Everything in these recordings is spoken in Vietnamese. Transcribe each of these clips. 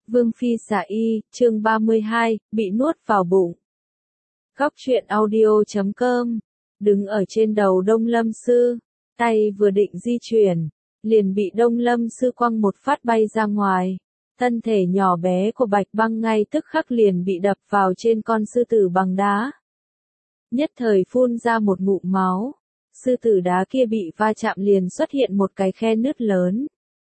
Vương Phi Xà Y, chương 32, bị nuốt vào bụng. Góc truyện audio.com. Đứng ở trên đầu Đông Lâm Sư, tay vừa định di chuyển, liền bị Đông Lâm Sư quăng một phát bay ra ngoài. Thân thể nhỏ bé của Bạch Băng ngay tức khắc liền bị đập vào trên con sư tử bằng đá. Nhất thời phun ra một ngụm máu, sư tử đá kia bị va chạm liền xuất hiện một cái khe nứt lớn.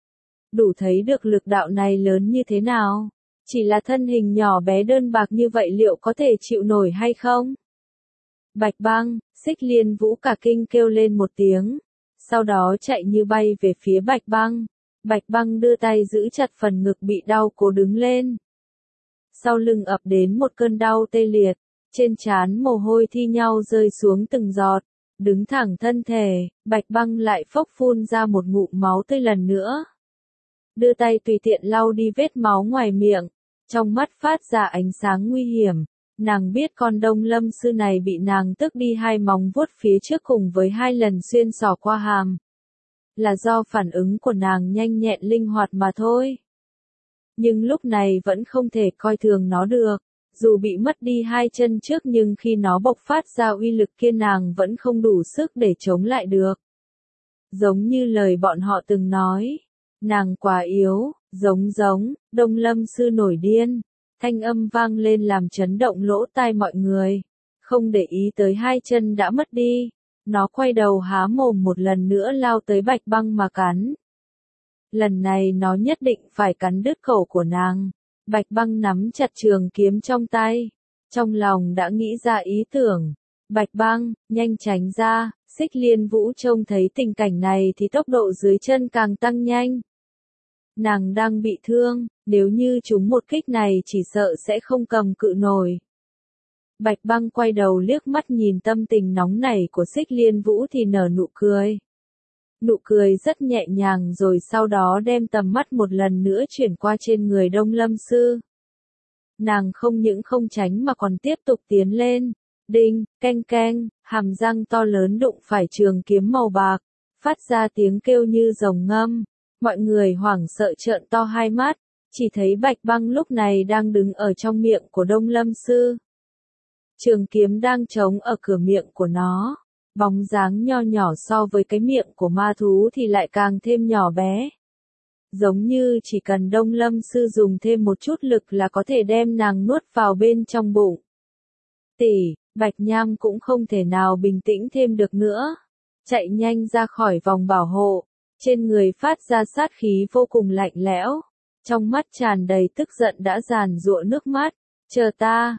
Đủ thấy được lực đạo này lớn như thế nào, chỉ là thân hình nhỏ bé đơn bạc như vậy liệu có thể chịu nổi hay không? Bạch Băng, Xích Liên Vũ cả kinh kêu lên một tiếng, sau đó chạy như bay về phía Bạch Băng. Bạch Băng đưa tay giữ chặt phần ngực bị đau cố đứng lên. Sau lưng ập đến một cơn đau tê liệt, trên trán mồ hôi thi nhau rơi xuống từng giọt, đứng thẳng thân thể, Bạch Băng lại phốc phun ra một ngụm máu tươi lần nữa. Đưa tay tùy tiện lau đi vết máu ngoài miệng, trong mắt phát ra ánh sáng nguy hiểm. Nàng biết con Đông Lâm Sư này bị nàng tước đi hai móng vuốt phía trước cùng với hai lần xuyên xỏ qua hàm. Là do phản ứng của nàng nhanh nhẹn linh hoạt mà thôi. Nhưng lúc này vẫn không thể coi thường nó được. Dù bị mất đi hai chân trước nhưng khi nó bộc phát ra uy lực kia nàng vẫn không đủ sức để chống lại được. Giống như lời bọn họ từng nói. Nàng quá yếu, giống, Đông Lâm Sư nổi điên. Thanh âm vang lên làm chấn động lỗ tai mọi người. Không để ý tới hai chân đã mất đi. Nó quay đầu há mồm một lần nữa lao tới Bạch Băng mà cắn. Lần này nó nhất định phải cắn đứt cổ của nàng. Bạch Băng nắm chặt trường kiếm trong tay. Trong lòng đã nghĩ ra ý tưởng. Bạch Băng, nhanh tránh ra. Xích Liên Vũ trông thấy tình cảnh này thì tốc độ dưới chân càng tăng nhanh. Nàng đang bị thương, nếu như trúng một kích này chỉ sợ sẽ không cầm cự nổi. Bạch Băng quay đầu liếc mắt nhìn tâm tình nóng nảy của Xích Liên Vũ thì nở nụ cười. Nụ cười rất nhẹ nhàng rồi sau đó đem tầm mắt một lần nữa chuyển qua trên người Đông Lâm Sư. Nàng không những không tránh mà còn tiếp tục tiến lên. Đinh, keng, hàm răng to lớn đụng phải trường kiếm màu bạc, phát ra tiếng kêu như rồng ngâm. Mọi người hoảng sợ trợn to hai mắt, chỉ thấy Bạch Băng lúc này đang đứng ở trong miệng của Đông Lâm Sư. Trường kiếm đang trống ở cửa miệng của nó, bóng dáng nho nhỏ so với cái miệng của ma thú thì lại càng thêm nhỏ bé. Giống như chỉ cần Đông Lâm Sư dùng thêm một chút lực là có thể đem nàng nuốt vào bên trong bụng. Bạch Nham cũng không thể nào bình tĩnh thêm được nữa, chạy nhanh ra khỏi vòng bảo hộ. Trên người phát ra sát khí vô cùng lạnh lẽo, trong mắt tràn đầy tức giận đã giàn giụa nước mắt, chờ ta,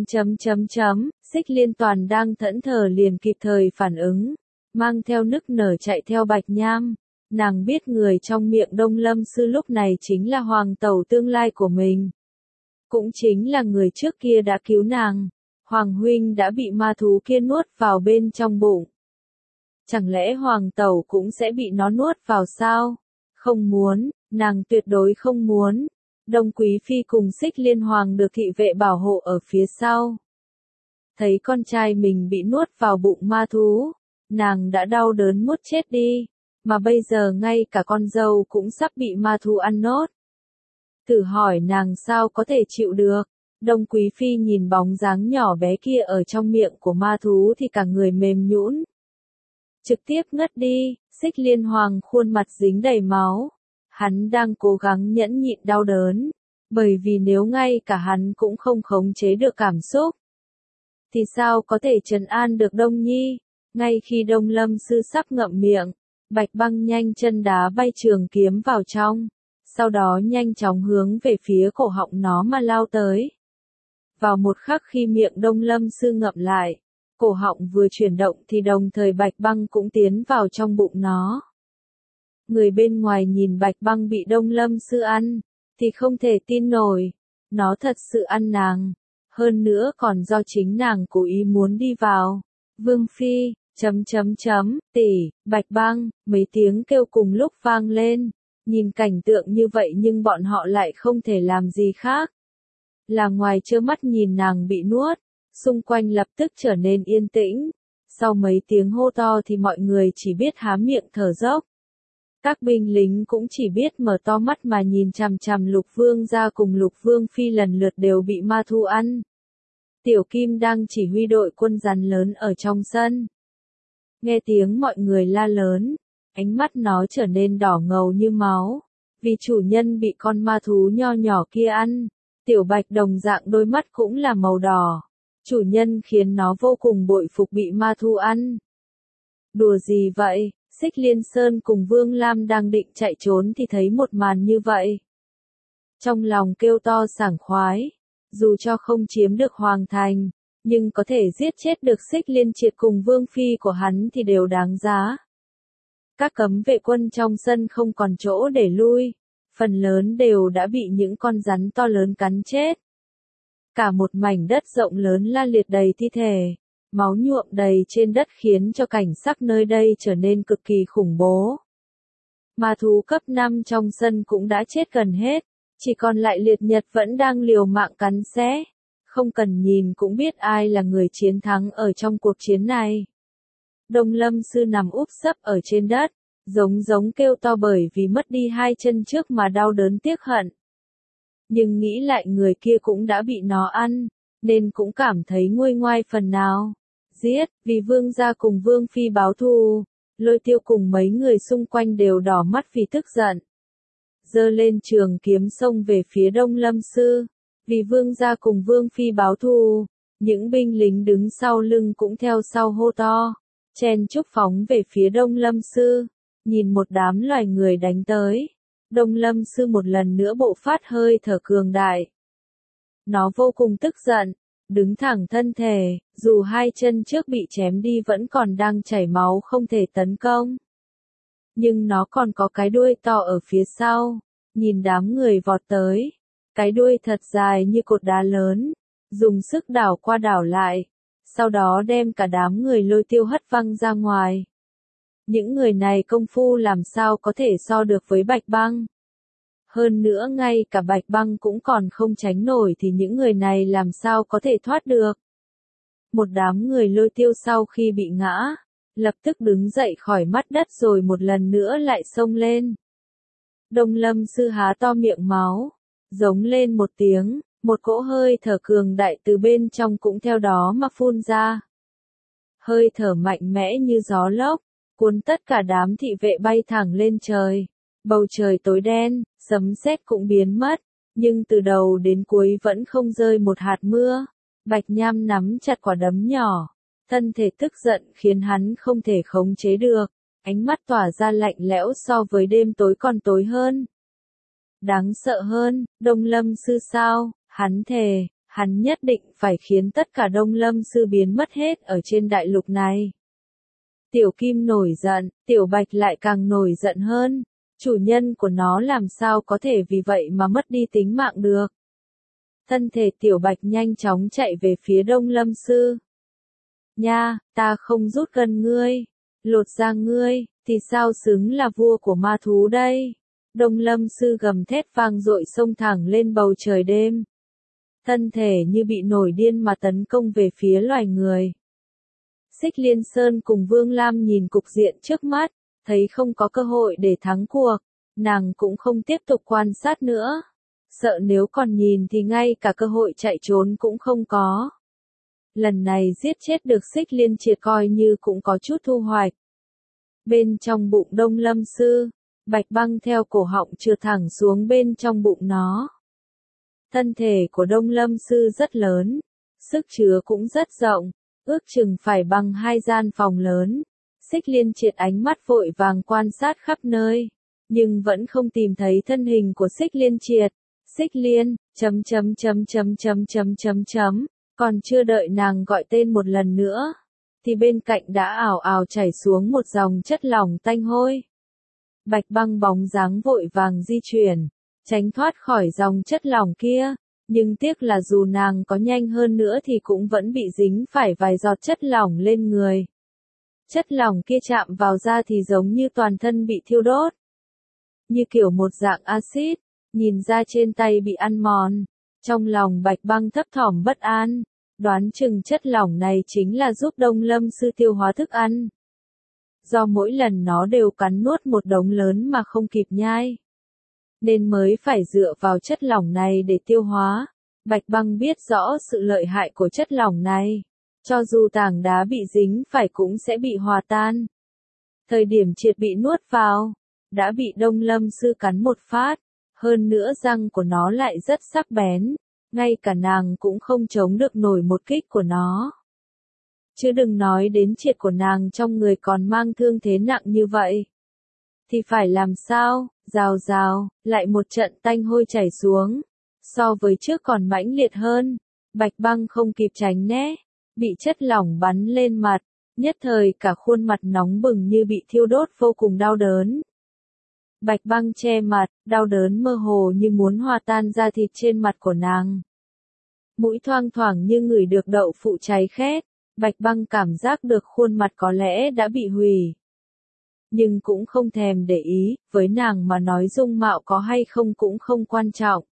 Xích Liên Toàn đang thẫn thờ liền kịp thời phản ứng, mang theo nức nở chạy theo Bạch Nham, nàng biết người trong miệng Đông Lâm Sư lúc này chính là hoàng tẩu tương lai của mình. Cũng chính là người trước kia đã cứu nàng, Hoàng huynh đã bị ma thú kia nuốt vào bên trong bụng. Chẳng lẽ hoàng tẩu cũng sẽ bị nó nuốt vào sao? Không muốn, nàng tuyệt đối không muốn. Đông Quý Phi cùng Xích Liên Hoàng được thị vệ bảo hộ ở phía sau. Thấy con trai mình bị nuốt vào bụng ma thú, nàng đã đau đớn muốn chết đi, mà bây giờ ngay cả con dâu cũng sắp bị ma thú ăn nốt. Thử hỏi nàng sao có thể chịu được? Đông Quý Phi nhìn bóng dáng nhỏ bé kia ở trong miệng của ma thú thì cả người mềm nhũn. Trực tiếp ngất đi, Xích Liên Hoàng khuôn mặt dính đầy máu. Hắn đang cố gắng nhẫn nhịn đau đớn, bởi vì nếu ngay cả hắn cũng không khống chế được cảm xúc, thì sao có thể trấn an được Đông Nhi? Ngay khi Đông Lâm Sư sắp ngậm miệng, Bạch Băng nhanh chân đá bay trường kiếm vào trong, sau đó nhanh chóng hướng về phía cổ họng nó mà lao tới. Vào một khắc khi miệng Đông Lâm Sư ngậm lại, cổ họng vừa chuyển động thì đồng thời Bạch Băng cũng tiến vào trong bụng nó. Người bên ngoài nhìn Bạch Băng bị Đông Lâm Sư ăn, thì không thể tin nổi, nó thật sự ăn nàng, hơn nữa còn do chính nàng cố ý muốn đi vào. Vương Phi, Bạch Băng, mấy tiếng kêu cùng lúc vang lên, nhìn cảnh tượng như vậy nhưng bọn họ lại không thể làm gì khác. Là ngoài trơ mắt nhìn nàng bị nuốt, xung quanh lập tức trở nên yên tĩnh. Sau mấy tiếng hô to thì mọi người chỉ biết há miệng thở dốc. Các binh lính cũng chỉ biết mở to mắt mà nhìn chằm chằm Lục Vương gia cùng Lục Vương phi lần lượt đều bị ma thú ăn. Tiểu Kim đang chỉ huy đội quân rắn lớn ở trong sân. Nghe tiếng mọi người la lớn, ánh mắt nó trở nên đỏ ngầu như máu, vì chủ nhân bị con ma thú nho nhỏ kia ăn. Tiểu Bạch đồng dạng đôi mắt cũng là màu đỏ. Chủ nhân khiến nó vô cùng bội phục bị ma thú ăn. Đùa gì vậy? Xích Liên Sơn cùng Vương Lam đang định chạy trốn thì thấy một màn như vậy. Trong lòng kêu to sảng khoái, dù cho không chiếm được Hoàng Thành, nhưng có thể giết chết được Xích Liên Triệt cùng Vương Phi của hắn thì đều đáng giá. Các cấm vệ quân trong sân không còn chỗ để lui, phần lớn đều đã bị những con rắn to lớn cắn chết. Cả một mảnh đất rộng lớn la liệt đầy thi thể, máu nhuộm đầy trên đất khiến cho cảnh sắc nơi đây trở nên cực kỳ khủng bố. Ma thú cấp 5 trong sân cũng đã chết gần hết, chỉ còn lại Liệt Nhật vẫn đang liều mạng cắn xé. Không cần nhìn cũng biết ai là người chiến thắng ở trong cuộc chiến này. Đông Lâm Sư nằm úp sấp ở trên đất, giống kêu to bởi vì mất đi hai chân trước mà đau đớn tiếc hận. Nhưng nghĩ lại người kia cũng đã bị nó ăn, nên cũng cảm thấy nguôi ngoai phần nào. Giết, vì Vương gia cùng Vương Phi báo thù. Lôi Tiêu cùng mấy người xung quanh đều đỏ mắt vì tức giận. Giơ lên trường kiếm xông về phía Đông Lâm Sư. Vì Vương gia cùng Vương Phi báo thù, những binh lính đứng sau lưng cũng theo sau hô to, chen chúc phóng về phía Đông Lâm Sư. Nhìn một đám loài người đánh tới, Đông Lâm Sư một lần nữa bộc phát hơi thở cường đại. Nó vô cùng tức giận, đứng thẳng thân thể, dù hai chân trước bị chém đi vẫn còn đang chảy máu không thể tấn công. Nhưng nó còn có cái đuôi to ở phía sau, nhìn đám người vọt tới. Cái đuôi thật dài như cột đá lớn, dùng sức đảo qua đảo lại, sau đó đem cả đám người Lôi Tiêu hất văng ra ngoài. Những người này công phu làm sao có thể so được với Bạch Băng. Hơn nữa ngay cả Bạch Băng cũng còn không tránh nổi thì những người này làm sao có thể thoát được. Một đám người Lôi Tiêu sau khi bị ngã, lập tức đứng dậy khỏi mắt đất rồi một lần nữa lại xông lên. Đông Lâm Sư há to miệng máu, giống lên một tiếng, một cỗ hơi thở cường đại từ bên trong cũng theo đó mà phun ra. Hơi thở mạnh mẽ như gió lốc, cuốn tất cả đám thị vệ bay thẳng lên trời. Bầu trời tối đen, sấm sét cũng biến mất, nhưng từ đầu đến cuối vẫn không rơi một hạt mưa. Bạch Nham nắm chặt quả đấm nhỏ, thân thể tức giận khiến hắn không thể khống chế được, ánh mắt tỏa ra lạnh lẽo so với đêm tối còn tối hơn. Đáng sợ hơn, Đông Lâm Sư sao, hắn thề, hắn nhất định phải khiến tất cả Đông Lâm Sư biến mất hết ở trên đại lục này. Tiểu Kim nổi giận, Tiểu Bạch lại càng nổi giận hơn, chủ nhân của nó làm sao có thể vì vậy mà mất đi tính mạng được. Thân thể Tiểu Bạch nhanh chóng chạy về phía Đông Lâm Sư. Nha, ta không rút gân ngươi, lột da ngươi, thì sao xứng là vua của ma thú đây? Đông Lâm Sư gầm thét vang dội xông thẳng lên bầu trời đêm. Thân thể như bị nổi điên mà tấn công về phía loài người. Xích Liên Sơn cùng Vương Lam nhìn cục diện trước mắt, thấy không có cơ hội để thắng cuộc, nàng cũng không tiếp tục quan sát nữa. Sợ nếu còn nhìn thì ngay cả cơ hội chạy trốn cũng không có. Lần này giết chết được Xích Liên Triệt coi như cũng có chút thu hoạch. Bên trong bụng Đông Lâm Sư, Bạch Băng theo cổ họng trượt thẳng xuống bên trong bụng nó. Thân thể của Đông Lâm Sư rất lớn, sức chứa cũng rất rộng, ước chừng phải bằng 2 gian phòng lớn. Xích Liên Triệt ánh mắt vội vàng quan sát khắp nơi, nhưng vẫn không tìm thấy thân hình của Xích Liên Triệt. Xích Liên, còn chưa đợi nàng gọi tên một lần nữa, thì bên cạnh đã ào ào chảy xuống một dòng chất lỏng tanh hôi. Bạch Băng bóng dáng vội vàng di chuyển, tránh thoát khỏi dòng chất lỏng kia, nhưng tiếc là dù nàng có nhanh hơn nữa thì cũng vẫn bị dính phải vài giọt chất lỏng lên người. Chất lỏng kia chạm vào da thì giống như toàn thân bị thiêu đốt, như kiểu một dạng axit, nhìn da trên tay bị ăn mòn. Trong lòng Bạch Băng thấp thỏm bất an, đoán chừng chất lỏng này chính là giúp Đông Lâm Sư tiêu hóa thức ăn. do mỗi lần nó đều cắn nuốt một đống lớn mà không kịp nhai, nên mới phải dựa vào chất lỏng này để tiêu hóa. Bạch Băng biết rõ sự lợi hại của chất lỏng này, cho dù tảng đá bị dính phải cũng sẽ bị hòa tan. Thời điểm triệt bị nuốt vào, đã bị Đông Lâm Sư cắn một phát, hơn nữa răng của nó lại rất sắc bén, ngay cả nàng cũng không chống được nổi một kích của nó. Chứ đừng nói đến triệt của nàng trong người còn mang thương thế nặng như vậy. Thì phải làm sao, rào rào, lại một trận tanh hôi chảy xuống. So với trước còn mãnh liệt hơn, Bạch Băng không kịp tránh né, bị chất lỏng bắn lên mặt, nhất thời cả khuôn mặt nóng bừng như bị thiêu đốt vô cùng đau đớn. Bạch Băng che mặt, đau đớn mơ hồ như muốn hòa tan da thịt trên mặt của nàng. Mũi thoang thoảng như ngửi được đậu phụ cháy khét, Bạch Băng cảm giác được khuôn mặt có lẽ đã bị hủy. Nhưng cũng không thèm để ý, với nàng mà nói dung mạo có hay không cũng không quan trọng.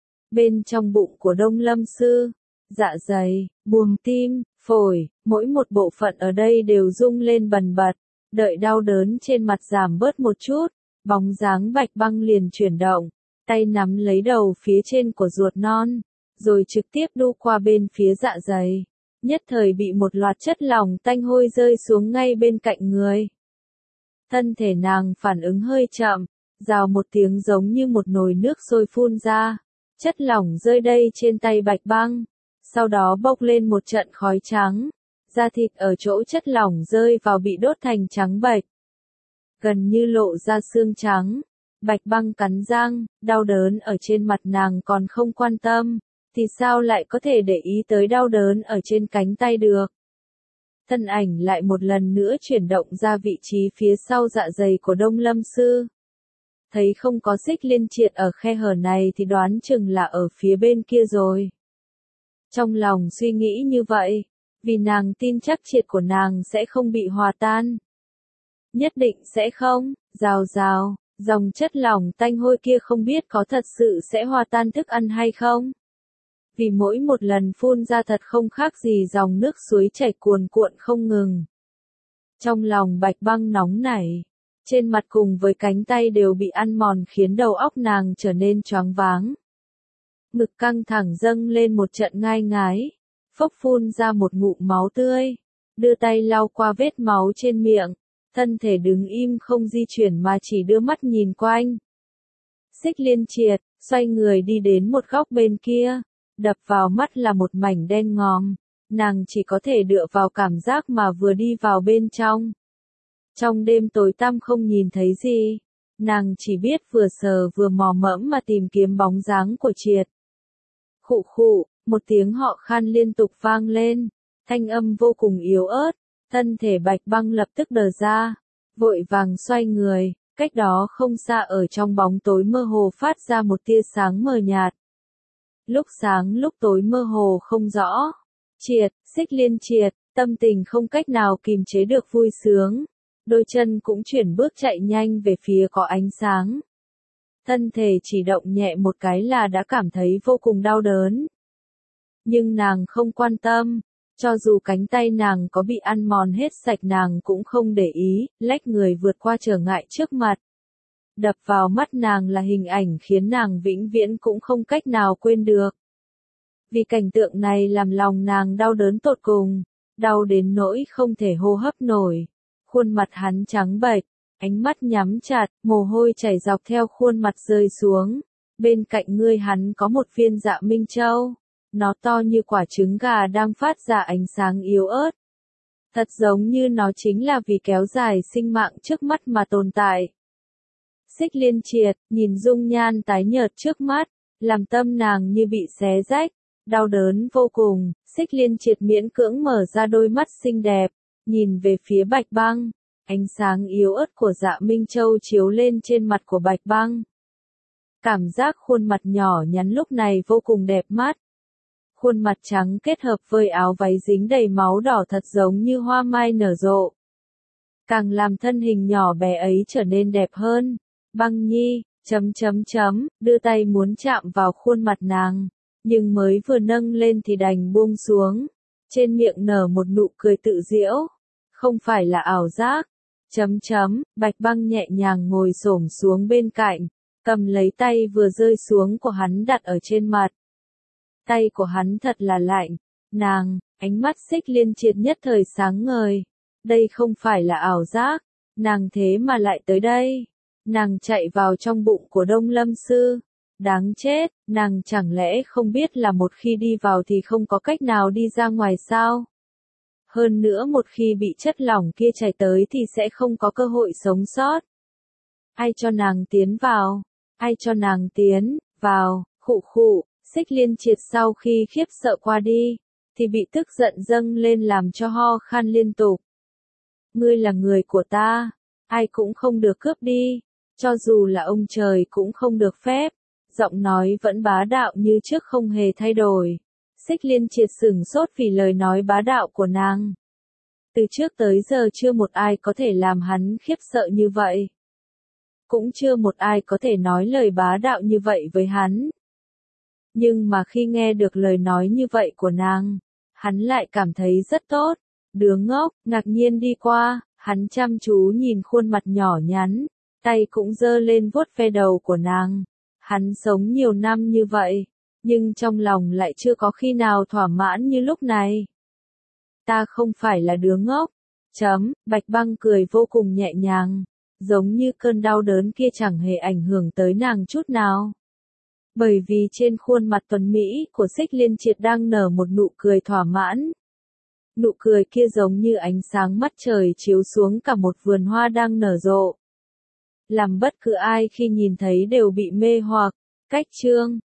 Bên trong bụng của Đông Lâm Sư, dạ dày, buồng tim, phổi, mỗi một bộ phận ở đây đều rung lên bần bật, đợi đau đớn trên mặt giảm bớt một chút, bóng dáng Bạch Băng liền chuyển động, tay nắm lấy đầu phía trên của ruột non, rồi trực tiếp đu qua bên phía dạ dày, nhất thời bị một loạt chất lỏng tanh hôi rơi xuống ngay bên cạnh người. Thân thể nàng phản ứng hơi chậm, rào một tiếng giống như một nồi nước sôi phun ra, chất lỏng rơi đây trên tay Bạch Băng, sau đó bốc lên một trận khói trắng, da thịt ở chỗ chất lỏng rơi vào bị đốt thành trắng bệch, gần như lộ ra xương trắng. Bạch Băng cắn răng, đau đớn ở trên mặt nàng còn không quan tâm, thì sao lại có thể để ý tới đau đớn ở trên cánh tay được. Thân ảnh lại một lần nữa chuyển động ra vị trí phía sau dạ dày của Đông Lâm Sư. Thấy không có Xích Liên Triệt ở khe hở này thì đoán chừng là ở phía bên kia rồi. Trong lòng suy nghĩ như vậy, vì nàng tin chắc triệt của nàng sẽ không bị hòa tan. Nhất định sẽ không, rào rào, dòng chất lỏng tanh hôi kia không biết có thật sự sẽ hòa tan thức ăn hay không. Vì mỗi một lần phun ra thật không khác gì dòng nước suối chảy cuồn cuộn không ngừng. Trong lòng Bạch Băng nóng nảy, trên mặt cùng với cánh tay đều bị ăn mòn khiến đầu óc nàng trở nên choáng váng. Ngực căng thẳng dâng lên một trận ngai ngái, phốc phun ra một ngụm máu tươi, đưa tay lau qua vết máu trên miệng, thân thể đứng im không di chuyển mà chỉ đưa mắt nhìn quanh. Xích Liên Triệt, xoay người đi đến một góc bên kia, đập vào mắt là một mảnh đen ngòm, nàng chỉ có thể dựa vào cảm giác mà vừa đi vào bên trong. Trong đêm tối tăm không nhìn thấy gì, nàng chỉ biết vừa sờ vừa mò mẫm mà tìm kiếm bóng dáng của Triệt. Khụ khụ, một tiếng họ khan liên tục vang lên, thanh âm vô cùng yếu ớt, thân thể Bạch Băng lập tức đờ ra, vội vàng xoay người, cách đó không xa ở trong bóng tối mơ hồ phát ra một tia sáng mờ nhạt. Lúc sáng lúc tối mơ hồ không rõ. Triệt, Xích Liên Triệt, tâm tình không cách nào kìm chế được vui sướng. Đôi chân cũng chuyển bước chạy nhanh về phía có ánh sáng. Thân thể chỉ động nhẹ một cái là đã cảm thấy vô cùng đau đớn. Nhưng nàng không quan tâm, cho dù cánh tay nàng có bị ăn mòn hết sạch nàng cũng không để ý, lách người vượt qua trở ngại trước mặt. Đập vào mắt nàng là hình ảnh khiến nàng vĩnh viễn cũng không cách nào quên được. Vì cảnh tượng này làm lòng nàng đau đớn tột cùng, đau đến nỗi không thể hô hấp nổi. Khuôn mặt hắn trắng bệch, ánh mắt nhắm chặt, mồ hôi chảy dọc theo khuôn mặt rơi xuống. Bên cạnh ngươi hắn có một viên Dạ Minh Châu, nó to như quả trứng gà đang phát ra ánh sáng yếu ớt. Thật giống như nó chính là vì kéo dài sinh mạng trước mắt mà tồn tại. Xích Liên Triệt, nhìn dung nhan tái nhợt trước mắt, làm tâm nàng như bị xé rách, đau đớn vô cùng. Xích Liên Triệt miễn cưỡng mở ra đôi mắt xinh đẹp, nhìn về phía Bạch Băng, ánh sáng yếu ớt của Dạ Minh Châu chiếu lên trên mặt của Bạch Băng. Cảm giác khuôn mặt nhỏ nhắn lúc này vô cùng đẹp mắt. Khuôn mặt trắng kết hợp với áo váy dính đầy máu đỏ thật giống như hoa mai nở rộ. Càng làm thân hình nhỏ bé ấy trở nên đẹp hơn. Băng Nhi, đưa tay muốn chạm vào khuôn mặt nàng, nhưng mới vừa nâng lên thì đành buông xuống. Trên miệng nở một nụ cười tự giễu. Không phải là ảo giác. Bạch Băng nhẹ nhàng ngồi xổm xuống bên cạnh, cầm lấy tay vừa rơi xuống của hắn đặt ở trên mặt. Tay của hắn thật là lạnh. Ánh mắt Xích Liên Triệt nhất thời sáng ngời. Đây không phải là ảo giác, nàng thế mà lại tới đây. Nàng chạy vào trong bụng của Đông Lâm Sư. Đáng chết, nàng chẳng lẽ không biết là một khi đi vào thì không có cách nào đi ra ngoài sao? Hơn nữa một khi bị chất lỏng kia chảy tới thì sẽ không có cơ hội sống sót. Ai cho nàng tiến vào? Ai cho nàng tiến vào? Khụ khụ, Xích Liên Triệt sau khi khiếp sợ qua đi, thì bị tức giận dâng lên làm cho ho khan liên tục. Ngươi là người của ta, ai cũng không được cướp đi, cho dù là ông trời cũng không được phép. Giọng nói vẫn bá đạo như trước không hề thay đổi. Xích Liên Triệt sửng sốt vì lời nói bá đạo của nàng. Từ trước tới giờ chưa một ai có thể làm hắn khiếp sợ như vậy. Cũng chưa một ai có thể nói lời bá đạo như vậy với hắn. Nhưng mà khi nghe được lời nói như vậy của nàng, hắn lại cảm thấy rất tốt. Đứa ngốc, ngạc nhiên đi qua, hắn chăm chú nhìn khuôn mặt nhỏ nhắn, tay cũng giơ lên vuốt ve đầu của nàng. Hắn sống nhiều năm như vậy, nhưng trong lòng lại chưa có khi nào thỏa mãn như lúc này. Ta không phải là đứa ngốc. Bạch Băng cười vô cùng nhẹ nhàng, giống như cơn đau đớn kia chẳng hề ảnh hưởng tới nàng chút nào. Bởi vì trên khuôn mặt tuấn mỹ của Xích Liên Triệt đang nở một nụ cười thỏa mãn. Nụ cười kia giống như ánh sáng mặt trời chiếu xuống cả một vườn hoa đang nở rộ. Làm bất cứ ai khi nhìn thấy đều bị mê hoặc. Cách chương